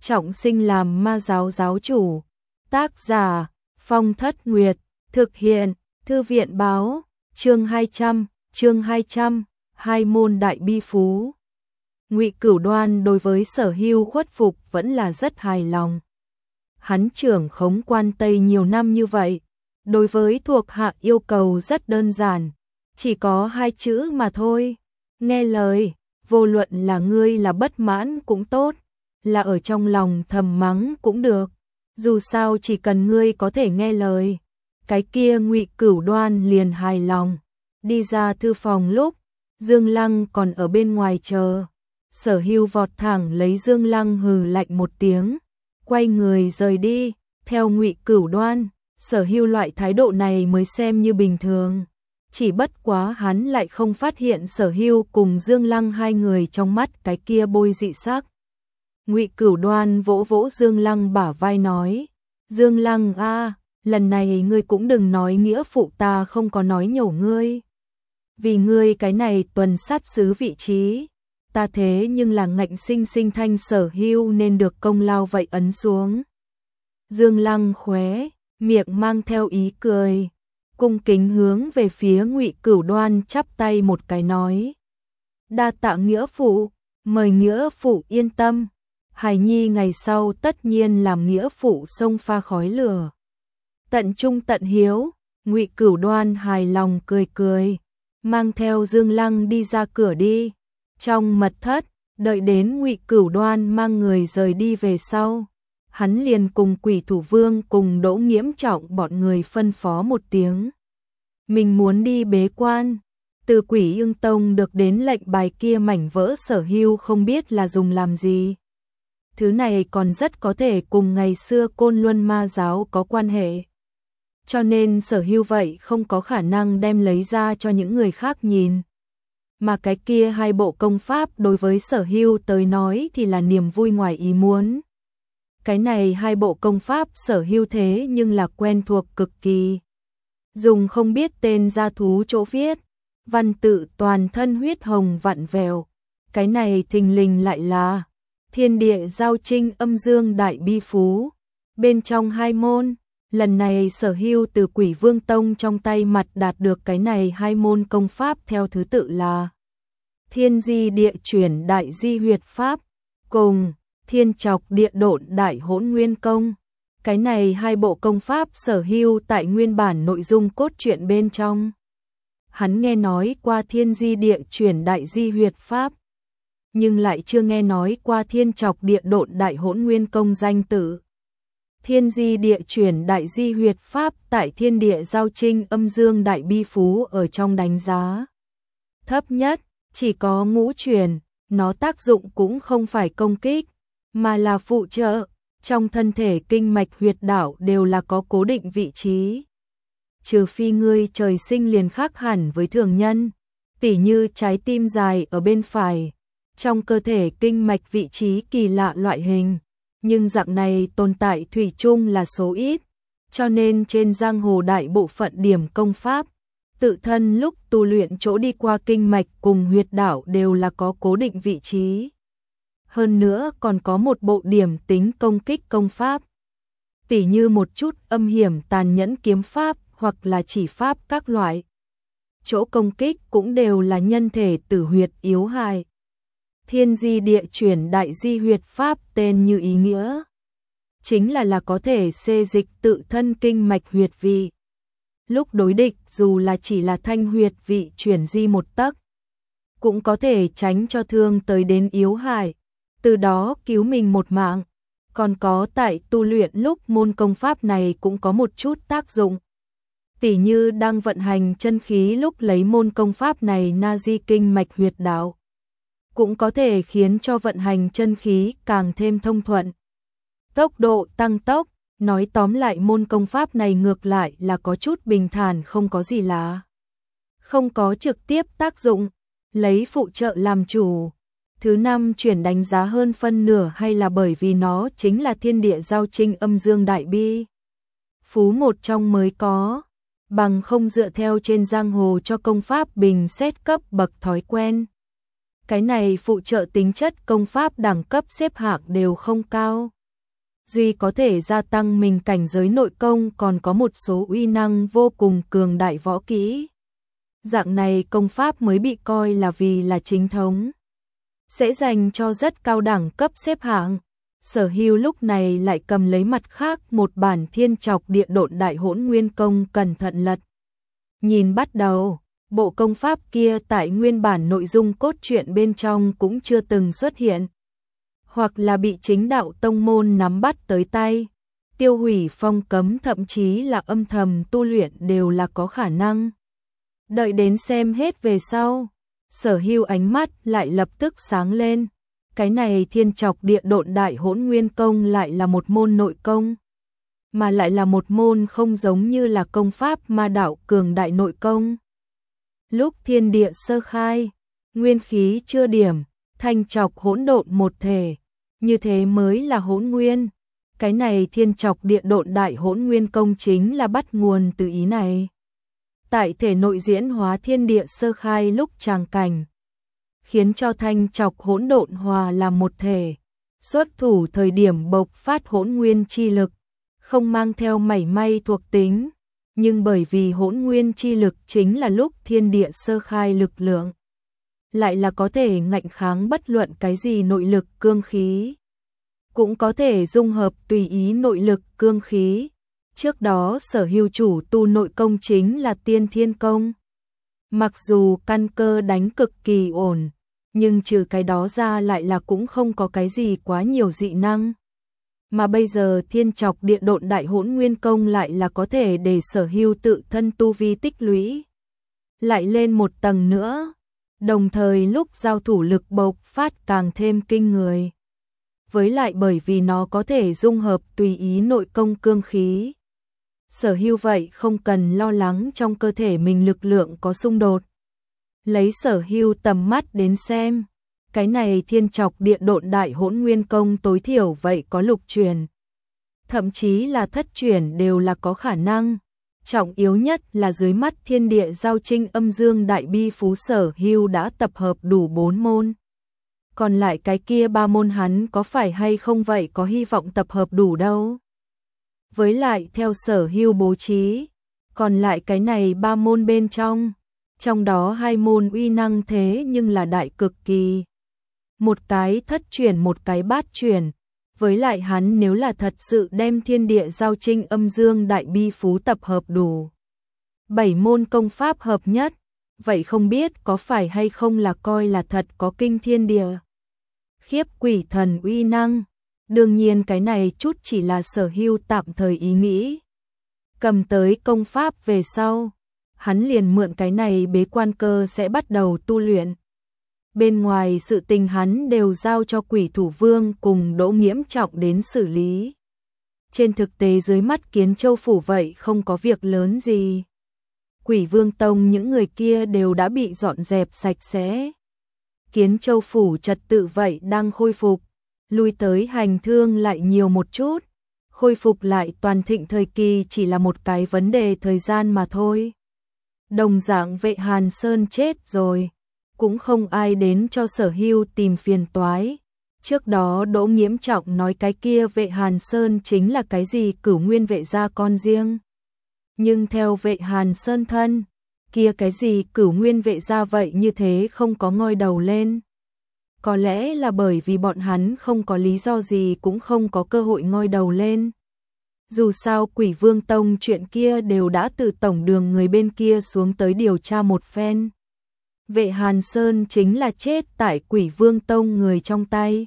trọng sinh làm ma giáo giáo chủ. Tác giả Phong Thất Nguyệt, thực hiện Thư viện báo, chương 200, hai môn đại bi phú. Ngụy Cửu Đoan đối với Sở Hưu khuất phục vẫn là rất hài lòng. Hắn trưởng khống Quan Tây nhiều năm như vậy, đối với thuộc hạ yêu cầu rất đơn giản, chỉ có 2 chữ mà thôi, nghe lời. Vô luận là ngươi là bất mãn cũng tốt, là ở trong lòng thầm mắng cũng được, dù sao chỉ cần ngươi có thể nghe lời. Cái kia Ngụy Cửu Đoan liền hài lòng. Đi ra thư phòng lúc Dương Lăng còn ở bên ngoài chờ, Sở Hưu vọt thẳng lấy Dương Lăng hừ lạnh một tiếng, quay người rời đi. Theo Ngụy Cửu Đoan, Sở Hưu loại thái độ này mới xem như bình thường. Chỉ bất quá hắn lại không phát hiện Sở Hưu cùng Dương Lăng hai người trong mắt cái kia bôi dị sắc. Ngụy Cửu Đoan vỗ vỗ Dương Lăng bả vai nói: Dương Lăng a, lần này ngươi cũng đừng nói nghĩa phụ ta không có nói nhổ ngươi. Vì ngươi cái này tuần sát sứ vị trí, ta thế nhưng là ngạnh sinh sinh thanh Sở Hưu nên được công lao vậy ấn xuống. Dương Lăng khóe miệng mang theo ý cười, cung kính hướng về phía Ngụy Cửu Đoan chắp tay một cái nói: đa tạ nghĩa phụ, mời nghĩa phụ yên tâm, hài nhi ngày sau tất nhiên làm nghĩa phụ sông pha khói lửa, tận trung tận hiếu. Ngụy Cửu Đoan hài lòng cười cười, mang theo Dương Lăng đi ra cửa đi. Trong mật thất, đợi đến Ngụy Cửu Đoan mang người rời đi về sau, hắn liền cùng Quỷ Thủ Vương cùng Đỗ Nghiễm Trọng bọn người phân phó một tiếng. Mình muốn đi bế quan. Từ Quỷ Ưng Tông được đến lệnh bài kia mảnh vỡ Sở Hưu không biết là dùng làm gì. Thứ này còn rất có thể cùng ngày xưa Côn Luân Ma giáo có quan hệ. Cho nên Sở Hưu vậy không có khả năng đem lấy ra cho những người khác nhìn. Mà cái kia 2 bộ công pháp đối với Sở Hưu tới nói thì là niềm vui ngoài ý muốn. Cái này 2 bộ công pháp Sở Hưu thế nhưng là quen thuộc cực kỳ. Dùng không biết tên gia thú chỗ viết, văn tự toàn thân huyết hồng vặn vẹo. Cái này thình lình lại là Thiên Địa Giao Trinh Âm Dương Đại Bi Phú. Bên trong 2 môn, lần này Sở Hưu từ Quỷ Vương Tông trong tay mặt đạt được cái này 2 môn công pháp theo thứ tự là Thiên Di Địa Chuyển Đại Di Huyệt Pháp cùng Thiên Chọc Địa Độn Đại Hỗn Nguyên Công. Cái này 2 bộ công pháp Sở Hưu tại nguyên bản nội dung cốt truyện bên trong. Hắn nghe nói qua Thiên Di Địa Chuyển Đại Di Huyệt Pháp, nhưng lại chưa nghe nói qua Thiên Chọc Địa Độn Đại Hỗn Nguyên Công danh tự. Thiên Di Địa Chuyển Đại Di Huyệt Pháp tại Thiên Địa Giao Trinh Âm Dương Đại Bi Phú ở trong đánh giá thấp nhất, chỉ có ngũ chuyển, nó tác dụng cũng không phải công kích, mà là phụ trợ. Trong thân thể kinh mạch huyệt đạo đều là có cố định vị trí. Trừ phi ngươi trời sinh liền khác hẳn với thường nhân, tỉ như trái tim dài ở bên phải, trong cơ thể kinh mạch vị trí kỳ lạ loại hình, nhưng dạng này tồn tại thủy chung là số ít, cho nên trên giang hồ đại bộ phận điểm công pháp, tự thân lúc tu luyện chỗ đi qua kinh mạch cùng huyệt đạo đều là có cố định vị trí. Hơn nữa còn có một bộ điểm tính công kích công pháp, tỉ như một chút âm hiểm tàn nhẫn kiếm pháp hoặc là chỉ pháp các loại. Chỗ công kích cũng đều là nhân thể tử huyệt yếu hại. Thiên Di Địa Chuyển Đại Di Huyệt Pháp tên như ý nghĩa, chính là có thể xê dịch tự thân kinh mạch huyệt vị. Lúc đối địch dù là chỉ là thanh huyệt vị chuyển di một tấc, cũng có thể tránh cho thương tới đến yếu hại, từ đó cứu mình một mạng. Còn có tại tu luyện lúc môn công pháp này cũng có một chút tác dụng. Tỉ như đang vận hành chân khí lúc lấy môn công pháp này na di kinh mạch huyệt đạo, cũng có thể khiến cho vận hành chân khí càng thêm thông thuận. Tốc độ tăng tốc, nói tóm lại môn công pháp này ngược lại là có chút bình thản không có gì lạ. Không có trực tiếp tác dụng, lấy phụ trợ làm chủ. Thứ 5 chuyển đánh giá hơn phân nửa hay là bởi vì nó chính là Thiên Địa Giao Trinh Âm Dương Đại Bi Phú một trong mới có, bằng không dựa theo trên giang hồ cho công pháp bình xét cấp bậc thói quen. Cái này phụ trợ tính chất công pháp đẳng cấp xếp hạng đều không cao. duy có thể gia tăng mình cảnh giới nội công, còn có một số uy năng vô cùng cường đại võ kỹ. Dạng này công pháp mới bị coi là vì là chính thống, sẽ dành cho rất cao đẳng cấp xếp hạng. Sở Hưu lúc này lại cầm lấy mặt khác một bản Thiên Trọc Địa Độn Đại Hỗn Nguyên Công cẩn thận lật. Nhìn bắt đầu, bộ công pháp kia tại nguyên bản nội dung cốt truyện bên trong cũng chưa từng xuất hiện, hoặc là bị chính đạo tông môn nắm bắt tới tay, tiêu hủy phong cấm, thậm chí là âm thầm tu luyện đều là có khả năng. Đợi đến xem hết về sau, Sở Hưu ánh mắt lại lập tức sáng lên. Cái này Thiên Trọc Địa Độn Đại Hỗn Nguyên Công lại là một môn nội công, mà lại là một môn không giống như là công pháp ma đạo cường đại nội công. Lúc thiên địa sơ khai, nguyên khí chưa điểm, thanh trọc hỗn độn một thể, như thế mới là hỗn nguyên. Cái này Thiên Trọc Địa Độn Đại Hỗn Nguyên Công chính là bắt nguồn từ ý này. Tại thể nội diễn hóa thiên địa sơ khai lúc tràng cảnh, khiến cho thanh trọc hỗn độn hòa làm một thể, xuất thủ thời điểm bộc phát hỗn nguyên chi lực, không mang theo mảy may thuộc tính, nhưng bởi vì hỗn nguyên chi lực chính là lúc thiên địa sơ khai lực lượng, lại là có thể ngạnh kháng bất luận cái gì nội lực cương khí, cũng có thể dung hợp tùy ý nội lực cương khí. Trước đó Sở Hưu chủ tu nội công chính là Tiên Thiên Công. Mặc dù căn cơ đánh cực kỳ ổn, nhưng trừ cái đó ra lại là cũng không có cái gì quá nhiều dị năng. Mà bây giờ Thiên Trọc Địa Độn Đại Hỗn Nguyên Công lại là có thể để Sở Hưu tự thân tu vi tích lũy lại lên một tầng nữa, đồng thời lúc giao thủ lực bộc phát càng thêm kinh người. Với lại bởi vì nó có thể dung hợp tùy ý nội công cương khí, Sở Hưu vậy không cần lo lắng trong cơ thể mình lực lượng có xung đột. Lấy Sở Hưu tầm mắt đến xem, cái này Thiên Trọc Địa Độn Đại Hỗn Nguyên Công tối thiểu vậy có lục truyền, thậm chí là thất truyền đều là có khả năng. Trọng yếu nhất là dưới mắt thiên địa giao trinh âm dương đại bi phú, Sở Hưu đã tập hợp đủ 4 môn. Còn lại cái kia 3 môn hắn có phải hay không vậy có hy vọng tập hợp đủ đâu. Với lại theo Sở Hưu bố trí, còn lại cái này 3 môn bên trong đó 2 môn uy năng thế nhưng là đại cực kỳ. Một cái thất truyền, một cái bát truyền. Với lại hắn nếu là thật sự đem thiên địa giao trinh âm dương đại bi phú tập hợp đủ 7 môn công pháp hợp nhất, vậy không biết có phải hay không là coi là thật có kinh thiên địa khiếp quỷ thần uy năng. Đương nhiên cái này chút chỉ là Sở Hưu tạm thời ý nghĩ. Cầm tới công pháp về sau, hắn liền mượn cái này bế quan cơ sẽ bắt đầu tu luyện. Bên ngoài sự tình hắn đều giao cho Quỷ Thủ Vương cùng Đỗ Nghiễm Trọng đến xử lý. Trên thực tế dưới mắt Kiến Châu Phủ vậy không có việc lớn gì. Quỷ Vương Tông những người kia đều đã bị dọn dẹp sạch sẽ. Kiến Châu Phủ trật tự vậy đang khôi phục, lui tới hành thương lại nhiều một chút, khôi phục lại toàn thịnh thời kỳ chỉ là một cái vấn đề thời gian mà thôi. Đồng dạng Vệ Hàn Sơn chết rồi, cũng không ai đến cho Sở Hưu tìm phiền toái. Trước đó Đỗ Nghiễm Trọng nói cái kia Vệ Hàn Sơn chính là cái gì Cửu Nguyên Vệ gia con riêng. Nhưng theo Vệ Hàn Sơn thân, kia cái gì Cửu Nguyên Vệ gia vậy như thế không có ngoi đầu lên. Có lẽ là bởi vì bọn hắn không có lý do gì cũng không có cơ hội ngoi đầu lên. Dù sao Quỷ Vương Tông chuyện kia đều đã từ tổng đường người bên kia xuống tới điều tra một phen. Vệ Hàn Sơn chính là chết tại Quỷ Vương Tông người trong tay.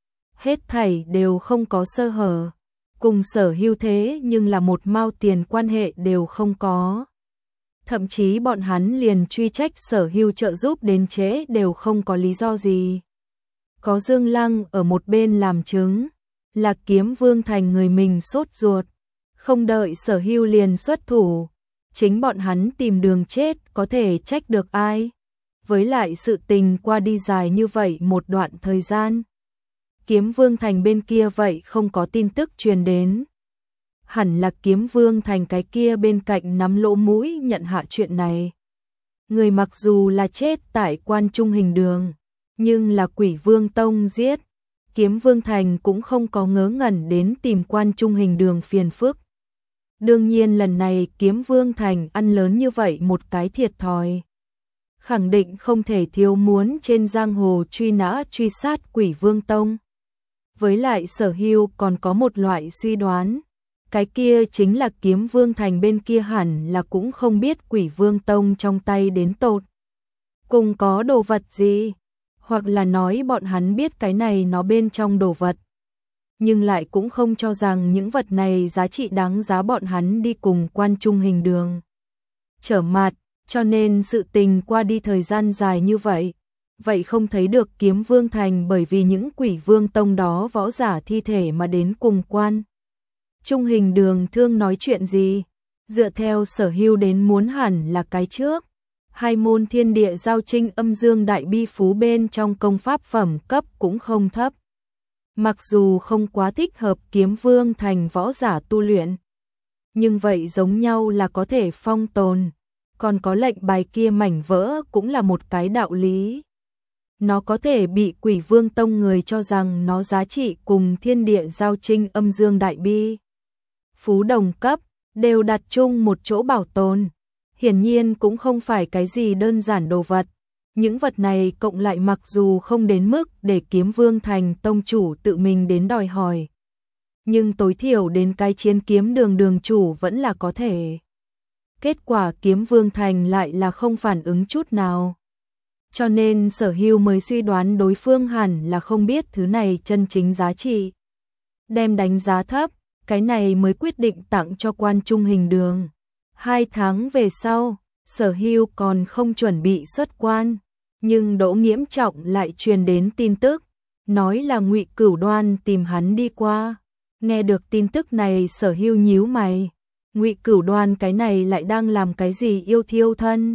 Hết thảy đều không có sơ hở, cùng Sở Hưu thế nhưng là một mao tiền quan hệ đều không có. Thậm chí bọn hắn liền truy trách Sở Hưu trợ giúp đến trễ đều không có lý do gì. Có Dương Lăng ở một bên làm chứng, là Kiếm Vương thành người mình sốt ruột, không đợi Sở Hưu liền xuất thủ. Chính bọn hắn tìm đường chết có thể trách được ai. Với lại sự tình qua đi dài như vậy một đoạn thời gian, Kiếm Vương thành bên kia vậy không có tin tức truyền đến. Hẳn là Kiếm Vương thành cái kia bên cạnh nắm lỗ mũi nhận hạ chuyện này. Người mặc dù là chết tại Quan Trung Hình Đường, nhưng là Quỷ Vương Tông giết. Kiếm Vương Thành cũng không có ngớ ngẩn đến tìm Quan Trung Hình Đường phiền phức. Đương nhiên lần này Kiếm Vương Thành ăn lớn như vậy một cái thiệt thòi. Khẳng định không thể thiếu muốn trên giang hồ truy nã truy sát Quỷ Vương Tông. Với lại Sở Hưu còn có một loại suy đoán. Cái kia chính là Kiếm Vương Thành bên kia hẳn là cũng không biết Quỷ Vương Tông trong tay đến tột cùng có đồ vật gì. Hoặc là nói bọn hắn biết cái này nó bên trong đồ vật. Nhưng lại cũng không cho rằng những vật này giá trị đáng giá bọn hắn đi cùng Quan Trung Hình Đường trở mặt, cho nên sự tình qua đi thời gian dài như vậy. Vậy không thấy được Kiếm Vương Thành bởi vì những Quỷ Vương Tông đó võ giả thi thể mà đến cùng Quan Trung Hình Đường thương nói chuyện gì. Dựa theo Sở Hưu đến muốn hẳn là cái trước. Hai môn Thiên Địa Giao Trinh Âm Dương Đại Bi Phú bên trong công pháp phẩm cấp cũng không thấp. Mặc dù không quá thích hợp Kiếm Vương Thành võ giả tu luyện, nhưng vậy giống nhau là có thể phong tồn. Còn có lệnh bài kia mảnh vỡ cũng là một cái đạo lý. Nó có thể bị Quỷ Vương Tông người cho rằng nó giá trị cùng Thiên Địa Giao Trinh Âm Dương Đại Bi Phú đồng cấp, đều đặt chung một chỗ bảo tồn. Hiển nhiên cũng không phải cái gì đơn giản đồ vật. Những vật này cộng lại mặc dù không đến mức để Kiếm Vương Thành tông chủ tự mình đến đòi hỏi, nhưng tối thiểu đến cái chiến kiếm đường đường chủ vẫn là có thể. Kết quả Kiếm Vương Thành lại là không phản ứng chút nào. Cho nên Sở Hưu mới suy đoán đối phương hẳn là không biết thứ này chân chính giá trị. Đem đánh giá thấp, cái này mới quyết định tặng cho Quan Trung Hình Đường. 2 tháng về sau, Sở Hưu còn không chuẩn bị xuất quan, nhưng Đỗ Nghiễm Trọng lại truyền đến tin tức, nói là Ngụy Cửu Đoan tìm hắn đi qua. Nghe được tin tức này Sở Hưu nhíu mày, Ngụy Cửu Đoan cái này lại đang làm cái gì yêu thiêu thân?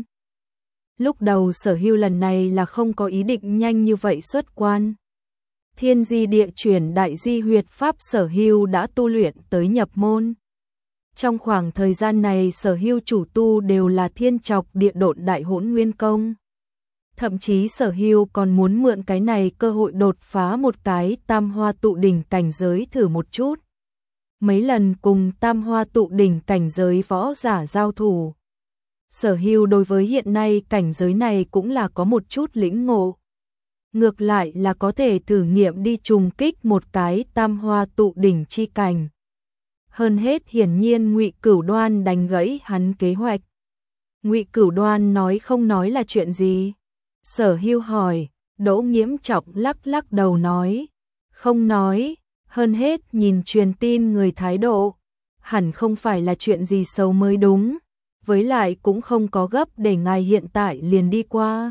Lúc đầu Sở Hưu lần này là không có ý định nhanh như vậy xuất quan. Thiên Di Địa Chuyển Đại Di Huyệt Pháp Sở Hưu đã tu luyện tới nhập môn. Trong khoảng thời gian này Sở Hưu chủ tu đều là Thiên Trọc Địa Độn Đại Hỗn Nguyên Công. Thậm chí Sở Hưu còn muốn mượn cái này cơ hội đột phá một cái Tam Hoa Tụ Đỉnh cảnh giới thử một chút. Mấy lần cùng Tam Hoa Tụ Đỉnh cảnh giới võ giả giao thủ, Sở Hưu đối với hiện nay cảnh giới này cũng là có một chút lĩnh ngộ. Ngược lại là có thể thử nghiệm đi trùng kích một cái Tam Hoa Tụ Đỉnh chi cảnh. Hơn hết hiển nhiên Ngụy Cửu Đoan đánh gãy hắn kế hoạch. Ngụy Cửu Đoan nói không nói là chuyện gì? Sở Hưu hỏi. Đỗ Nghiễm Trọng lắc lắc đầu nói, không nói. Hơn hết nhìn truyền tin người thái độ, hẳn không phải là chuyện gì xấu mới đúng. Với lại cũng không có gấp để ngài hiện tại liền đi qua.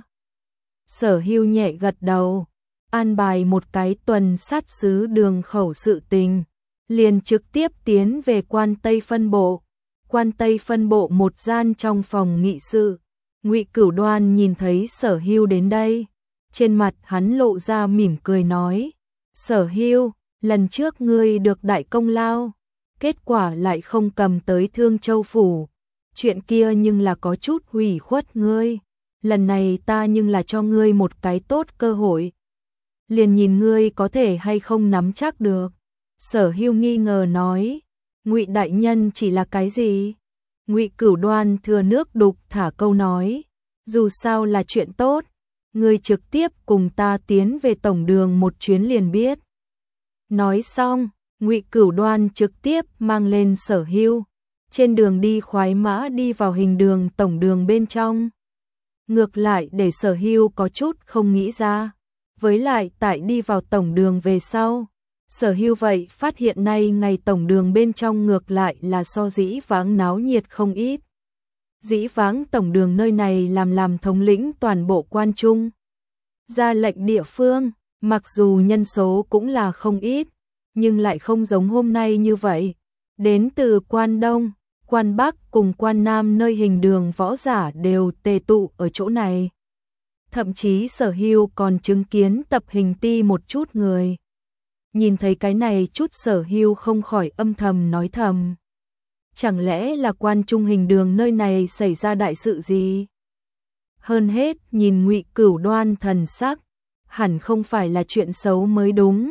Sở Hưu nhẹ gật đầu, an bài một cái tuần sát sứ đường khẩu sự tình, liền trực tiếp tiến về Quan Tây phân bộ. Quan Tây phân bộ một gian trong phòng nghị sự. Ngụy Cửu Đoan nhìn thấy Sở Hưu đến đây, trên mặt hắn lộ ra mỉm cười nói, Sở Hưu, lần trước ngươi được đại công lao, kết quả lại không cầm tới Thương Châu phủ. Chuyện kia nhưng là có chút hủy khuất ngươi. Lần này ta nhưng là cho ngươi một cái tốt cơ hội. Liền nhìn ngươi có thể hay không nắm chắc được. Sở Hưu nghi ngờ nói, Ngụy đại nhân chỉ là cái gì? Ngụy Cửu Đoan thừa nước đục thả câu nói, dù sao là chuyện tốt, ngươi trực tiếp cùng ta tiến về tổng đường một chuyến liền biết. Nói xong, Ngụy Cửu Đoan trực tiếp mang lên Sở Hưu, trên đường đi khoái mã đi vào Hình Đường tổng đường bên trong. Ngược lại để Sở Hưu có chút không nghĩ ra. Với lại tại đi vào tổng đường về sau, Sở Hưu vậy phát hiện nay ngày tổng đường bên trong ngược lại là so dĩ vãng náo nhiệt không ít. Dĩ vãng tổng đường nơi này làm thống lĩnh toàn bộ Quan Trung. Ra lệnh địa phương, mặc dù nhân số cũng là không ít, nhưng lại không giống hôm nay như vậy. Đến từ Quan Đông, Quan Bắc cùng Quan Nam nơi Hình Đường võ giả đều tề tụ ở chỗ này. Thậm chí Sở Hưu còn chứng kiến tập hình ti một chút người. Nhìn thấy cái này chút Sở Hưu không khỏi âm thầm nói thầm. Chẳng lẽ là Quan Trung Hình Đường nơi này xảy ra đại sự gì? Hơn hết nhìn Ngụy Cửu Đoan thần sắc, hẳn không phải là chuyện xấu mới đúng.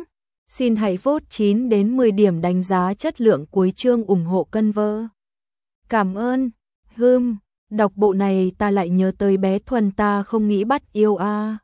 Xin hãy vote 9 đến 10 điểm đánh giá chất lượng cuối chương ủng hộ cân vơ. Cảm ơn. Đọc bộ này ta lại nhớ tới bé Thuần ta không nghĩ bắt yêu a.